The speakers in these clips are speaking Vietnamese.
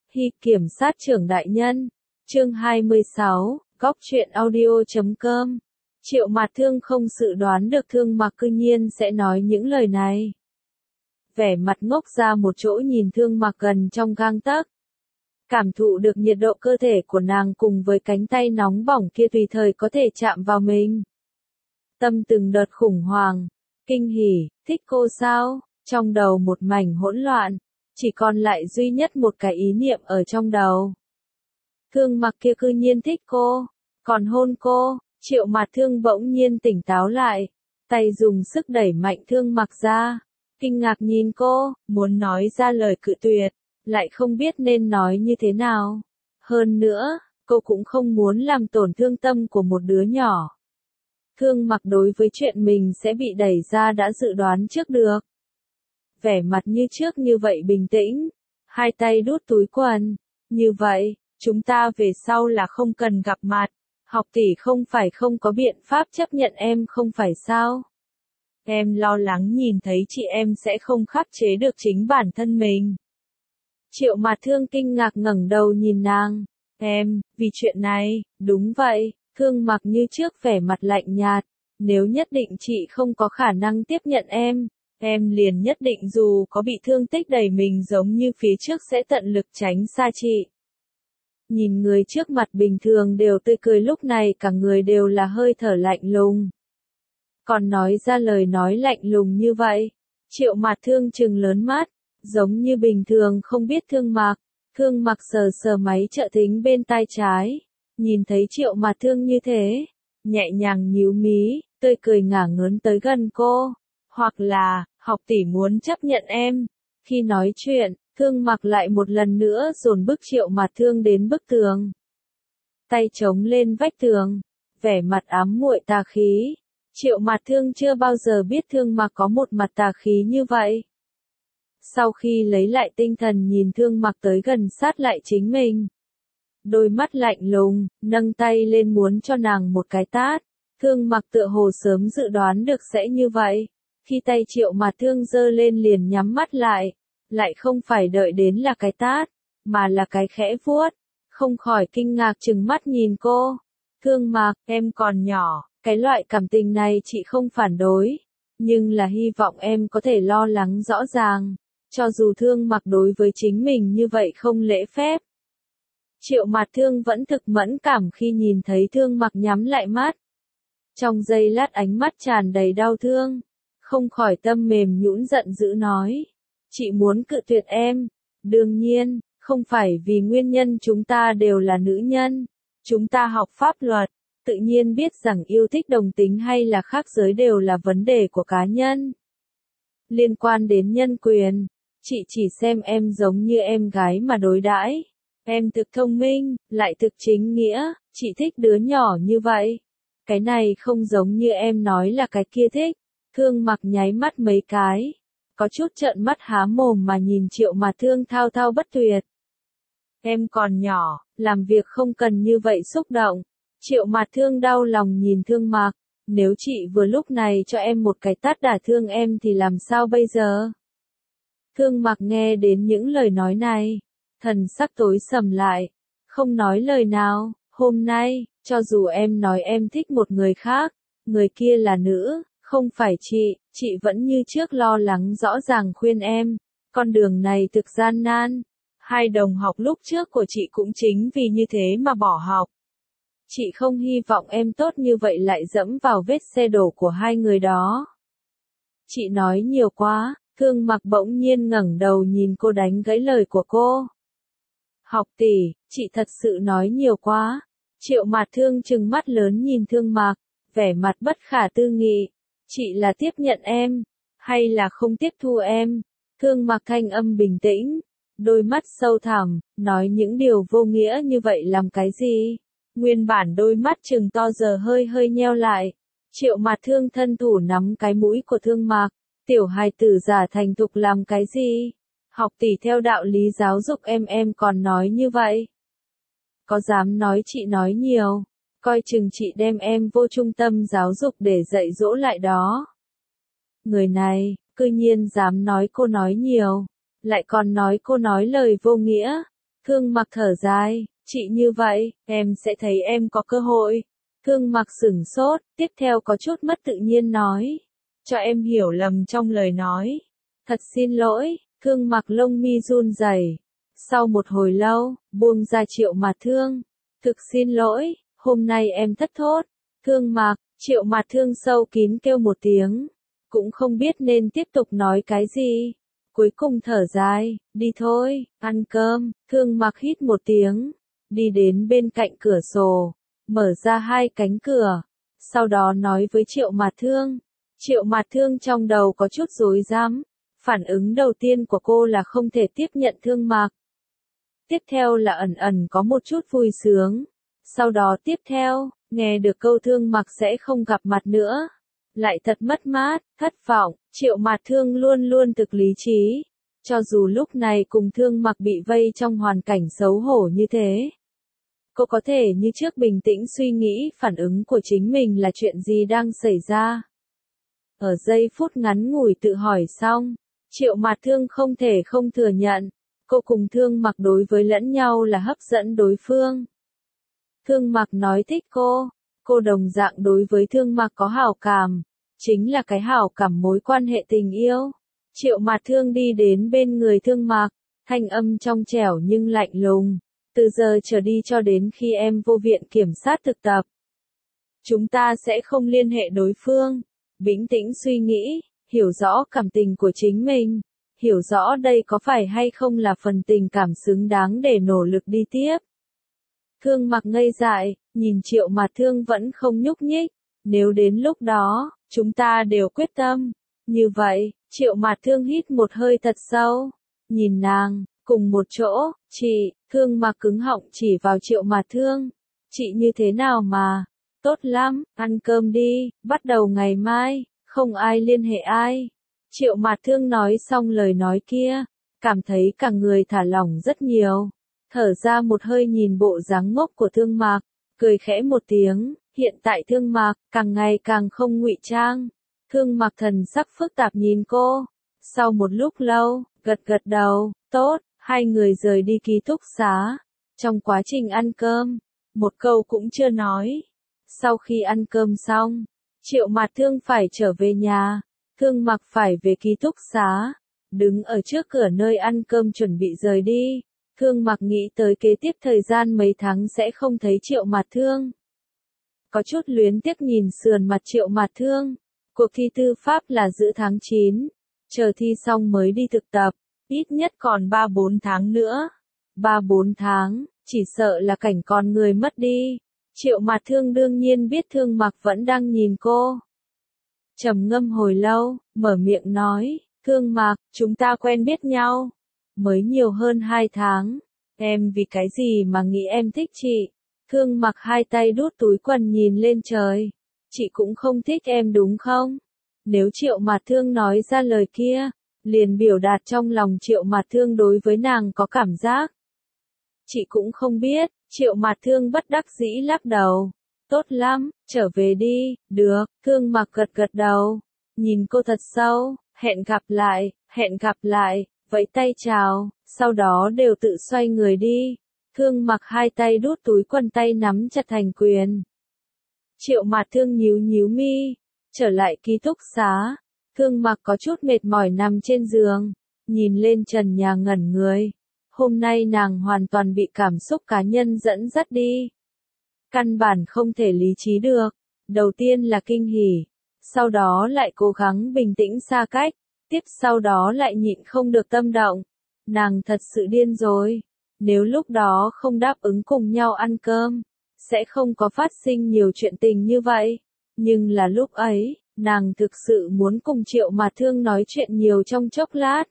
Hy kiểm sát trưởng đại nhân. Chương 26, góc truyện audio.com. Triệu Mạt Thương không dự đoán được Thương Mặc cư nhiên sẽ nói những lời này. Vẻ mặt ngốc ra một chỗ nhìn Thương Mặc gần trong gang tấc. Cảm thụ được nhiệt độ cơ thể của nàng cùng với cánh tay nóng bỏng kia tùy thời có thể chạm vào mình. Tâm từng đợt khủng hoảng, kinh hỉ, thích cô sao? Trong đầu một mảnh hỗn loạn, chỉ còn lại duy nhất một cái ý niệm ở trong đầu. Thương Mặc kia cư nhiên thích cô, còn hôn cô. Triệu Mạt Thương bỗng nhiên tỉnh táo lại, tay dùng sức đẩy mạnh Thương Mặc ra, kinh ngạc nhìn cô, muốn nói ra lời cự tuyệt, lại không biết nên nói như thế nào. Hơn nữa, cô cũng không muốn làm tổn thương tâm của một đứa nhỏ. Thương Mặc đối với chuyện mình sẽ bị đẩy ra đã dự đoán trước được. Vẻ mặt như trước như vậy bình tĩnh, hai tay đút túi quần, như vậy, chúng ta về sau là không cần gặp mặt. Học tỷ không phải không có biện pháp chấp nhận em không phải sao? Em lo lắng nhìn thấy chị em sẽ không khắc chế được chính bản thân mình. Triệu Mạt Thương kinh ngạc ngẩng đầu nhìn nàng. Em, vì chuyện này, đúng vậy, Thương Mặc như trước vẻ mặt lạnh nhạt. Nếu nhất định chị không có khả năng tiếp nhận em liền nhất định dù có bị thương tích đầy mình giống như phía trước sẽ tận lực tránh xa chị. Nhìn người trước mặt bình thường đều tươi cười lúc này cả người đều là hơi thở lạnh lùng. Còn nói ra lời nói lạnh lùng như vậy, Triệu Mạt Thương trừng lớn mắt, giống như bình thường không biết Thương Mặc. Thương Mặc sờ sờ máy trợ thính bên tai trái, nhìn thấy Triệu Mạt Thương như thế, nhẹ nhàng nhíu mí, tươi cười ngả ngớn tới gần cô. Hoặc là, học tỷ muốn chấp nhận em. Khi nói chuyện, Thương Mặc lại một lần nữa dồn bức Triệu Mạt Thương đến bức tường. Tay chống lên vách tường, vẻ mặt ám muội tà khí. Triệu Mạt Thương chưa bao giờ biết Thương Mặc có một mặt tà khí như vậy. Sau khi lấy lại tinh thần nhìn Thương Mặc tới gần sát lại chính mình. Đôi mắt lạnh lùng, nâng tay lên muốn cho nàng một cái tát. Thương Mặc tựa hồ sớm dự đoán được sẽ như vậy. Khi tay Triệu Mạt Thương giơ lên liền nhắm mắt lại không phải đợi đến là cái tát, mà là cái khẽ vuốt, không khỏi kinh ngạc trừng mắt nhìn cô. Thương Mặc, em còn nhỏ, cái loại cảm tình này chị không phản đối, nhưng là hy vọng em có thể lo lắng rõ ràng, cho dù Thương Mặc đối với chính mình như vậy không lễ phép. Triệu Mạt Thương vẫn thực mẫn cảm khi nhìn thấy Thương Mặc nhắm lại mắt. Trong giây lát ánh mắt tràn đầy đau thương, không khỏi tâm mềm nhũn giận dữ nói. Chị muốn cự tuyệt em. Đương nhiên, không phải vì nguyên nhân chúng ta đều là nữ nhân. Chúng ta học pháp luật, tự nhiên biết rằng yêu thích đồng tính hay là khác giới đều là vấn đề của cá nhân. Liên quan đến nhân quyền, chị chỉ xem em giống như em gái mà đối đãi. Em thực thông minh, lại thực chính nghĩa, chị thích đứa nhỏ như vậy. Cái này không giống như em nói là cái kia thích. Thương Mặc nháy mắt mấy cái, có chút trợn mắt há mồm mà nhìn Triệu Mạt Thương thao thao bất tuyệt. Em còn nhỏ, làm việc không cần như vậy xúc động. Triệu Mạt Thương đau lòng nhìn Thương Mặc, nếu chị vừa lúc này cho em một cái tát đả thương em thì làm sao bây giờ? Thương Mặc nghe đến những lời nói này, thần sắc tối sầm lại, không nói lời nào. Hôm nay, cho dù em nói em thích một người khác, người kia là nữ, không phải chị vẫn như trước lo lắng rõ ràng khuyên em, con đường này thực gian nan. Hai đồng học lúc trước của chị cũng chính vì như thế mà bỏ học. Chị không hy vọng em tốt như vậy lại dẫm vào vết xe đổ của hai người đó. Chị nói nhiều quá. Thương Mặc bỗng nhiên ngẩng đầu nhìn cô đánh gãy lời của cô. Học tỷ, chị thật sự nói nhiều quá. Triệu Mạt Thương trừng mắt lớn nhìn Thương Mặc, vẻ mặt bất khả tư nghị. Chị là tiếp nhận em, hay là không tiếp thu em? Thương Mặc thanh âm bình tĩnh, đôi mắt sâu thẳm, nói những điều vô nghĩa như vậy làm cái gì? Nguyên bản đôi mắt trừng to giờ hơi nheo lại. Triệu Mạt Thương thân thủ nắm cái mũi của Thương Mặc, tiểu hài tử giả thành thục làm cái gì? Học tỷ theo đạo lý giáo dục em còn nói như vậy. Có dám nói chị nói nhiều? Coi chừng chị đem em vô trung tâm giáo dục để dạy dỗ lại đó. Người này, cư nhiên dám nói cô nói nhiều, lại còn nói cô nói lời vô nghĩa. Thương Mặc thở dài, chị như vậy, em sẽ thấy em có cơ hội. Thương Mặc sửng sốt, tiếp theo có chút mất tự nhiên nói. Cho em hiểu lầm trong lời nói. Thật xin lỗi, Thương Mặc lông mi run rẩy. Sau một hồi lâu, buông ra Triệu Mạt Thương. Thực xin lỗi, hôm nay em thất thốt. Thương Mặc, Triệu Mạt Thương sâu kín kêu một tiếng. Cũng không biết nên tiếp tục nói cái gì. Cuối cùng thở dài, đi thôi, ăn cơm. Thương Mặc hít một tiếng. Đi đến bên cạnh cửa sổ. Mở ra hai cánh cửa. Sau đó nói với Triệu Mạt Thương. Triệu Mạt Thương trong đầu có chút rối rắm. Phản ứng đầu tiên của cô là không thể tiếp nhận Thương Mặc. Tiếp theo là ẩn ẩn có một chút vui sướng. Sau đó tiếp theo, nghe được câu Thương Mặc sẽ không gặp mặt nữa. Lại thật mất mát, thất vọng, Triệu Mạt Thương luôn luôn thực lý trí. Cho dù lúc này cùng Thương Mặc bị vây trong hoàn cảnh xấu hổ như thế. Cô có thể như trước bình tĩnh suy nghĩ phản ứng của chính mình là chuyện gì đang xảy ra. Ở giây phút ngắn ngủi tự hỏi xong, Triệu Mạt Thương không thể không thừa nhận. Cô cùng Thương Mặc đối với lẫn nhau là hấp dẫn đối phương. Thương Mặc nói thích cô đồng dạng đối với Thương Mặc có hảo cảm, chính là cái hảo cảm mối quan hệ tình yêu. Triệu Mạt Thương đi đến bên người Thương Mặc, thanh âm trong trẻo nhưng lạnh lùng. Từ giờ trở đi cho đến khi em vô viện kiểm sát thực tập, chúng ta sẽ không liên hệ đối phương. Bình tĩnh suy nghĩ, hiểu rõ cảm tình của chính mình. Hiểu rõ đây có phải hay không là phần tình cảm xứng đáng để nỗ lực đi tiếp. Thương Mặc ngây dại, nhìn Triệu Mạt Thương vẫn không nhúc nhích. Nếu đến lúc đó, chúng ta đều quyết tâm. Như vậy, Triệu Mạt Thương hít một hơi thật sâu. Nhìn nàng, cùng một chỗ, chị, Thương Mặc cứng họng chỉ vào Triệu Mạt Thương. Chị như thế nào mà? Tốt lắm, ăn cơm đi, bắt đầu ngày mai, không ai liên hệ ai. Triệu Mạt Thương nói xong lời nói kia, cảm thấy cả người thả lỏng rất nhiều. Thở ra một hơi nhìn bộ dáng ngốc của Thương Mặc, cười khẽ một tiếng, hiện tại Thương Mặc càng ngày càng không ngụy trang. Thương Mặc thần sắc phức tạp nhìn cô, sau một lúc lâu, gật gật đầu, tốt, hai người rời đi ký túc xá. Trong quá trình ăn cơm, một câu cũng chưa nói. Sau khi ăn cơm xong, Triệu Mạt Thương phải trở về nhà. Thương Mặc phải về ký túc xá, đứng ở trước cửa nơi ăn cơm chuẩn bị rời đi. Thương Mặc nghĩ tới kế tiếp thời gian mấy tháng sẽ không thấy Triệu Mạt Thương. Có chút luyến tiếc nhìn sườn mặt Triệu Mạt Thương. Cuộc thi tư pháp là giữa tháng 9, chờ thi xong mới đi thực tập, ít nhất còn 3-4 tháng nữa. 3-4 tháng, chỉ sợ là cảnh con người mất đi. Triệu Mạt Thương đương nhiên biết Thương Mặc vẫn đang nhìn cô. Trầm ngâm hồi lâu, mở miệng nói, Thương Mặc, chúng ta quen biết nhau. Mới nhiều hơn 2 tháng. Em vì cái gì mà nghĩ em thích chị? Thương Mặc hai tay đút túi quần nhìn lên trời. Chị cũng không thích em đúng không? Nếu Triệu Mạt Thương nói ra lời kia, liền biểu đạt trong lòng Triệu Mạt Thương đối với nàng có cảm giác. Chị cũng không biết, Triệu Mạt Thương bất đắc dĩ lắc đầu. Tốt lắm, trở về đi, được, Thương Mặc gật gật đầu. Nhìn cô thật sâu, hẹn gặp lại, vẫy tay chào, sau đó đều tự xoay người đi. Thương Mặc hai tay đút túi quần tay nắm chặt thành quyền. Triệu Mạt Thương nhíu nhíu mi, trở lại ký túc xá. Thương Mặc có chút mệt mỏi nằm trên giường, nhìn lên trần nhà ngẩn người. Hôm nay nàng hoàn toàn bị cảm xúc cá nhân dẫn dắt đi. Căn bản không thể lý trí được. Đầu tiên là kinh hỉ, sau đó lại cố gắng bình tĩnh xa cách, tiếp sau đó lại nhịn không được tâm động. Nàng thật sự điên rồi. Nếu lúc đó không đáp ứng cùng nhau ăn cơm, sẽ không có phát sinh nhiều chuyện tình như vậy. Nhưng là lúc ấy, nàng thực sự muốn cùng Triệu Mạt Thương nói chuyện nhiều trong chốc lát.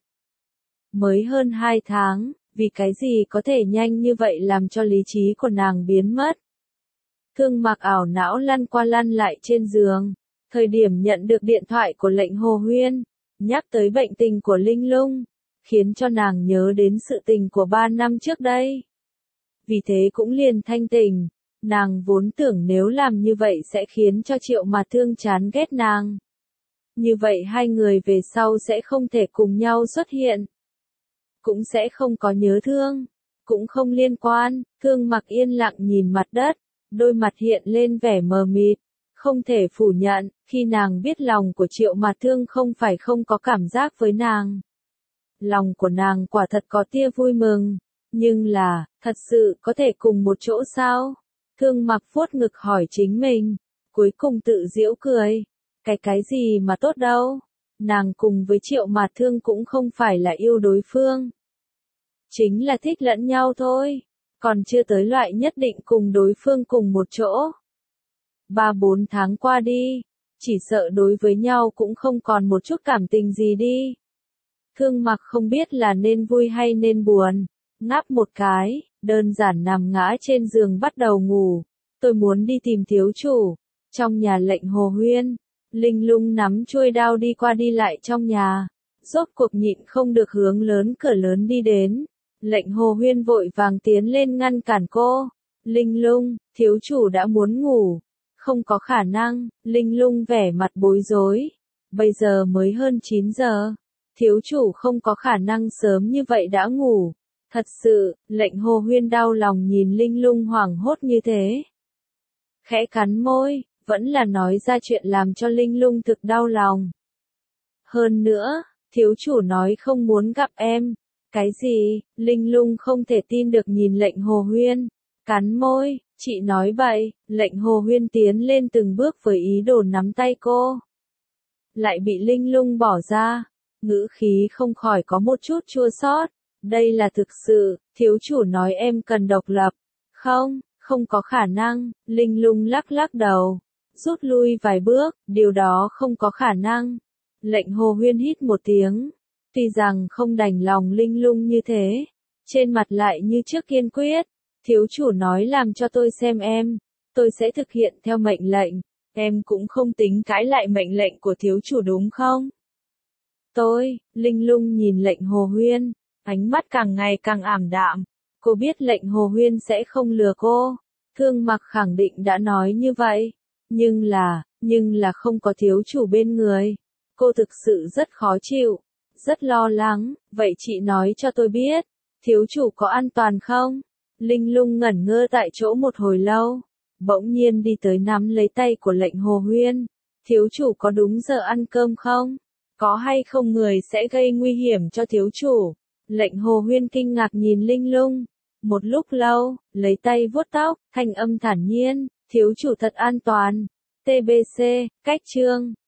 Mới hơn 2 tháng, vì cái gì có thể nhanh như vậy làm cho lý trí của nàng biến mất. Thương Mặc ảo não lăn qua lăn lại trên giường. Thời điểm nhận được điện thoại của lệnh Hồ Huyên, nhắc tới bệnh tình của Linh Lung, khiến cho nàng nhớ đến sự tình của 3 năm trước đây. Vì thế cũng liền thanh tỉnh. Nàng vốn tưởng nếu làm như vậy sẽ khiến cho Triệu Mạt Thương chán ghét nàng. Như vậy hai người về sau sẽ không thể cùng nhau xuất hiện. Cũng sẽ không có nhớ thương. cũng không liên quan, Thương Mặc yên lặng nhìn mặt đất, đôi mặt hiện lên vẻ mờ mịt. Không thể phủ nhận, khi nàng biết lòng của Triệu Mạt Thương không phải không có cảm giác với nàng. Lòng của nàng quả thật có tia vui mừng, nhưng là, thật sự có thể cùng một chỗ sao? Thương Mặc vuốt ngực hỏi chính mình, cuối cùng tự giễu cười. Cái gì mà tốt đâu? Nàng cùng với Triệu Mạt Thương cũng không phải là yêu đối phương. Chính là thích lẫn nhau thôi, còn chưa tới loại nhất định cùng đối phương cùng một chỗ. 3-4 tháng qua đi, chỉ sợ đối với nhau cũng không còn một chút cảm tình gì đi. Thương Mặc không biết là nên vui hay nên buồn, ngáp một cái, đơn giản nằm ngã trên giường bắt đầu ngủ. Tôi muốn đi tìm thiếu chủ. Trong nhà Lệnh Hồ Huyên, Linh Lung nắm chuôi đao đi qua đi lại trong nhà, rốt cuộc nhịn không được hướng lớn cửa lớn đi đến. Lệnh Hồ Huyên vội vàng tiến lên ngăn cản cô. Linh Lung, thiếu chủ đã muốn ngủ. Không có khả năng, Linh Lung vẻ mặt bối rối. Bây giờ mới hơn 9 giờ. Thiếu chủ không có khả năng sớm như vậy đã ngủ. Thật sự, Lệnh Hồ Huyên đau lòng nhìn Linh Lung hoảng hốt như thế. Khẽ cắn môi, vẫn là nói ra chuyện làm cho Linh Lung thực đau lòng. Hơn nữa, thiếu chủ nói không muốn gặp em. Cái gì? Linh Lung không thể tin được nhìn Lệnh Hồ Huyên. Cắn môi, chị nói bậy. Lệnh Hồ Huyên tiến lên từng bước với ý đồ nắm tay cô. Lại bị Linh Lung bỏ ra. Ngữ khí không khỏi có một chút chua xót. Đây là thực sự, thiếu chủ nói em cần độc lập. Không, không có khả năng. Linh Lung lắc lắc đầu. Rút lui vài bước, điều đó không có khả năng. Lệnh Hồ Huyên hít một tiếng. Tuy rằng không đành lòng Linh Lung như thế, trên mặt lại như trước kiên quyết. Thiếu chủ nói làm cho tôi xem em, tôi sẽ thực hiện theo mệnh lệnh. Em cũng không tính cãi lại mệnh lệnh của thiếu chủ đúng không? Linh Lung nhìn Lệnh Hồ Huyên, ánh mắt càng ngày càng ảm đạm. Cô biết Lệnh Hồ Huyên sẽ không lừa cô. Thương Mặc khẳng định đã nói như vậy. Nhưng là không có thiếu chủ bên người. Cô thực sự rất khó chịu, rất lo lắng. Vậy chị nói cho tôi biết, thiếu chủ có an toàn không? Linh Lung ngẩn ngơ tại chỗ một hồi lâu, bỗng nhiên đi tới nắm lấy tay của Lệnh Hồ Huyên. Thiếu chủ có đúng giờ ăn cơm không? Có hay không người sẽ gây nguy hiểm cho thiếu chủ? Lệnh Hồ Huyên kinh ngạc nhìn Linh Lung. Một lúc lâu, lấy tay vuốt tóc, thanh âm thản nhiên, thiếu chủ thật an toàn. TBC, cách chương.